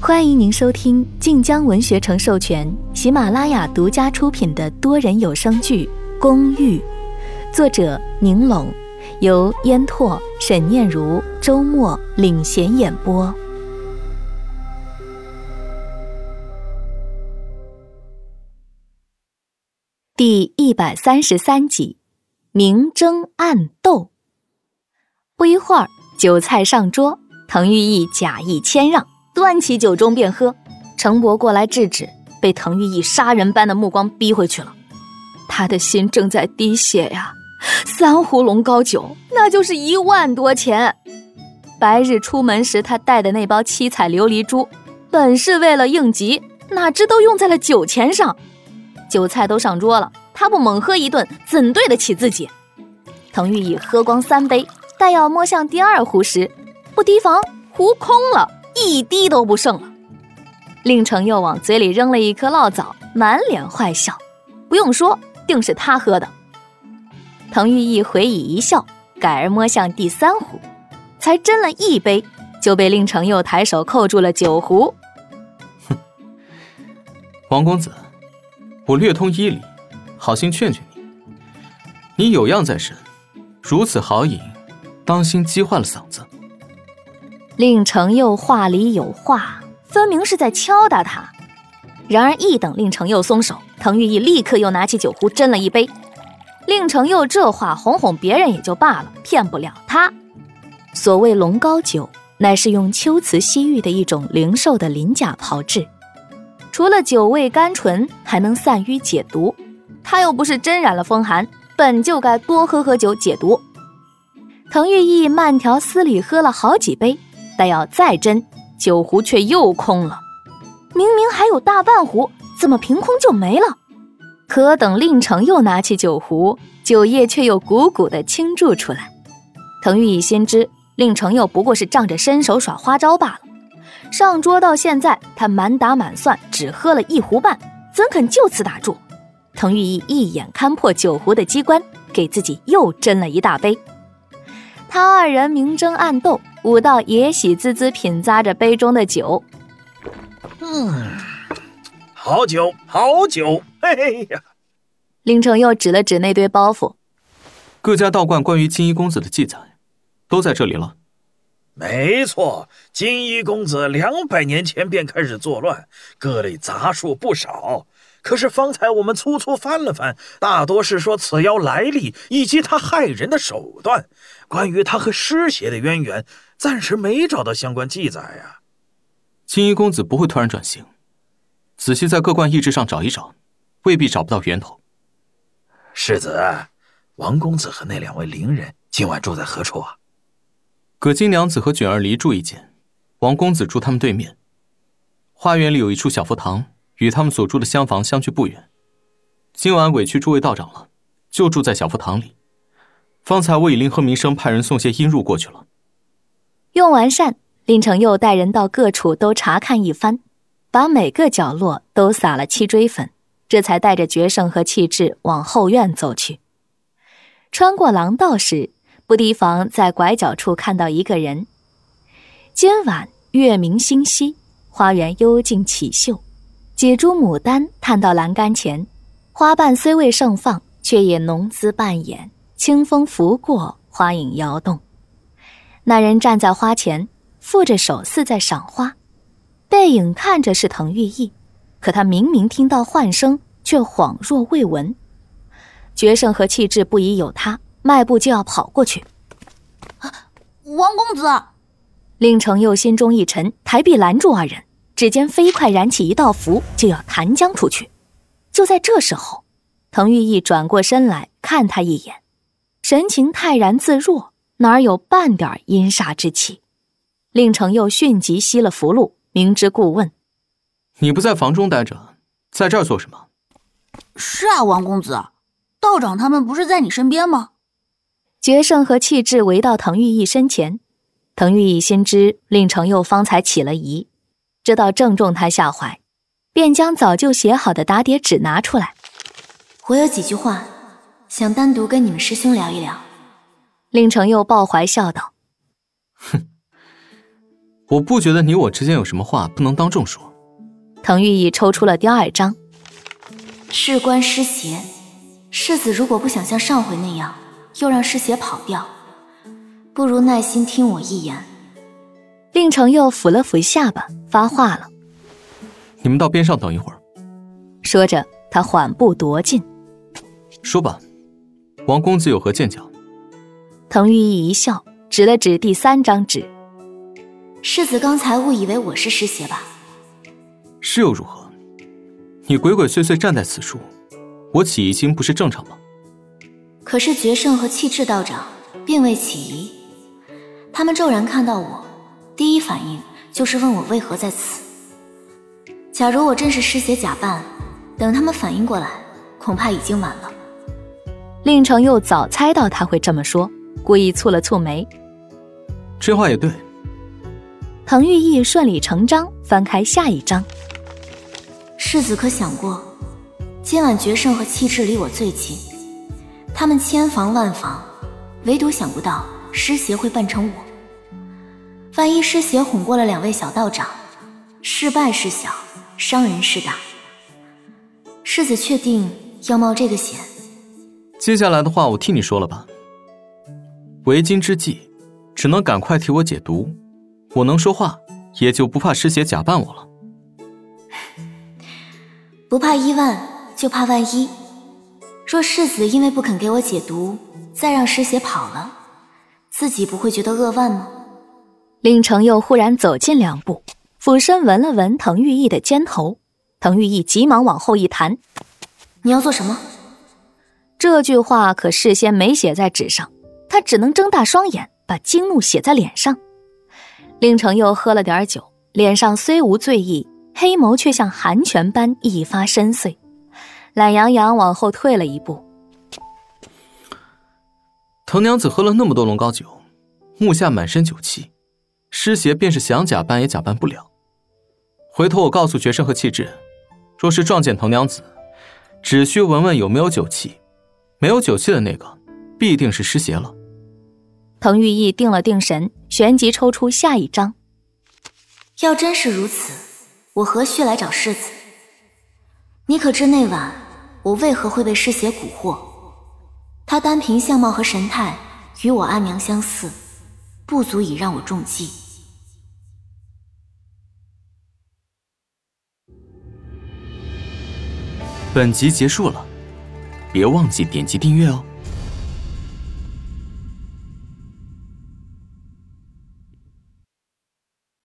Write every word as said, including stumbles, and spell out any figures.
欢迎您收听晋江文学城授权、喜马拉雅独家出品的多人有声剧《公寓》，作者宁龙，由烟拓、沈念如、周末领衔演播。第一百三十三集，明争暗斗。不一会儿，酒菜上桌，滕玉义假意谦让，端起酒盅便喝。程伯过来制止，被滕玉义杀人般的目光逼回去了。他的心正在滴血呀，三壶龙高酒，那就是一万多钱。白日出门时他带的那包七彩琉璃珠，本是为了应急，哪知都用在了酒钱上。酒菜都上桌了，他不猛喝一顿，怎对得起自己？滕玉义喝光三杯，待要摸向第二壶时，不提防壶空了，一滴都不剩了。令程又往嘴里扔了一颗烙枣，满脸坏笑。不用说，定是他喝的。滕玉义回以一笑，改而摸向第三壶，才斟了一杯，就被令程又抬手扣住了酒壶。 哼，王公子，我略通医理，好心劝劝你，你有恙在身，如此豪饮，当心激坏了嗓子。 令程又话里有话，分明是在敲打他。然而一等令程又松手，滕玉义立刻又拿起酒壶斟了一杯。令程又这话哄哄别人也就罢了，骗不了他。所谓龙膏酒，乃是用秋瓷西域的一种灵兽的鳞甲炮制，除了酒味甘醇，还能散瘀解毒。他又不是真染了风寒，本就该多喝喝酒解毒。滕玉义慢条斯理喝了好几杯，但要再斟，酒壶却又空了。明明还有大半壶，怎么凭空就没了？可等令程又拿起酒壶，酒液却又汩汩地倾注出来。滕玉义心知令程又不过是仗着身手耍花招罢了。上桌到现在，他满打满算只喝了一壶半，怎肯就此打住？滕玉义一眼看破酒壶的机关，给自己又斟了一大杯。他二人明争暗斗，武道也喜滋滋品咂着杯中的酒。 嗯，好酒，好酒！哎呀， 令程又指了指那堆包袱， 各家道观关于金衣公子的记载，都在这里了。 没错，金衣公子两百年前便开始作乱，各类杂术不少。可是方才我们粗粗翻了翻，大多是说此妖来历以及他害人的手段。关于他和尸邪的渊源，暂时没找到相关记载呀。 金衣公子不会突然转型，仔细在各观意志上找一找，未必找不到源头。 世子，王公子和那两位伶人今晚住在何处啊？ 葛金娘子和卷儿离住一间，王公子住他们对面。花园里有一处小佛堂，与他们所住的厢房相距不远。今晚委屈诸位道长了，就住在小佛堂里。方才我已令贺明生派人送些阴入过去了。 用完膳，令程又带人到各处都查看一番，把每个角落都撒了七锥粉，这才带着决胜和气质往后院走去。穿过廊道时，不提防在拐角处看到一个人。今晚月明星稀，花园幽静绮秀，几株牡丹探到栏杆前，花瓣虽未盛放，却也浓姿扮演，清风拂过，花影摇动。那人站在花前，负着手似在赏花，背影看着是滕玉义，可他明明听到唤声，却恍若未闻。决胜和气质不疑有他，迈步就要跑过去。 啊，王公子！ 令程又心中一沉，抬臂拦住二人，指尖飞快燃起一道符，就要弹将出去。就在这时候，滕玉义转过身来看他一眼，神情泰然自若，哪有半点阴煞之气。令程又迅即吸了符箓，明知故问： 你不在房中待着，在这儿做什么？ 是啊，王公子，道长他们不是在你身边吗？ 决胜和气质围到滕玉义身前，滕玉义心知令程又方才起了疑，知道正中他下怀，便将早就写好的打点纸拿出来。 我有几句话想单独跟你们师兄聊一聊。 令程又抱怀笑道： 哼， 我不觉得你我之间有什么话不能当众说。 滕玉义抽出了第二张。 事关师邪，世子如果不想像上回那样，又让师邪跑掉，不如耐心听我一言。 令程佑抚了抚下巴，发话了。 你们到边上等一会儿。 说着，他缓步踱进。 说吧，王公子有何见教？ 滕玉义一笑，指了指第三张纸。 世子刚才误以为我是师邪吧？ 是又如何？你鬼鬼祟祟站在此处，我起疑心不是正常吗？ 可是决胜和气质道长并未起疑，他们骤然看到我，第一反应就是问我为何在此。假如我真是师邪假扮，等他们反应过来，恐怕已经晚了。 令程佑早猜到他会这么说，故意蹙了蹙眉。 这话也对。 滕玉义顺理成章翻开下一章。 世子可想过，今晚决胜和气质离我最近，他们千防万防，唯独想不到师邪会扮成我。万一师邪哄过了两位小道长，事败事小，伤人事大。世子确定要冒这个险？ 接下来的话我替你说了吧。为今之计，只能赶快替我解毒。我能说话，也就不怕师邪假扮我了。 不怕一万，就怕万一。若世子因为不肯给我解毒，再让师邪跑了，自己不会觉得扼腕吗？ 令程佑忽然走近两步，俯身闻了闻滕玉义的肩头。滕玉义急忙往后一弹。 你要做什么？ 这句话可事先没写在纸上，他只能睁大双眼，把惊怒写在脸上。令程佑喝了点酒，脸上虽无醉意，黑眸却像寒泉般一发深邃，懒洋洋往后退了一步。 滕娘子喝了那么多龙膏酒，目下满身酒气，师邪便是想假扮也假扮不了。回头我告诉决胜和气质，若是撞见滕娘子，只需闻闻有没有酒气，没有酒气的那个必定是师邪了。 滕玉义定了定神，旋即抽出下一张。 要真是如此，我何须来找世子？你可知那晚我为何会被师邪蛊惑？他单凭相貌和神态与我阿娘相似，不足以让我中计。 本集结束了，别忘记点击订阅哦。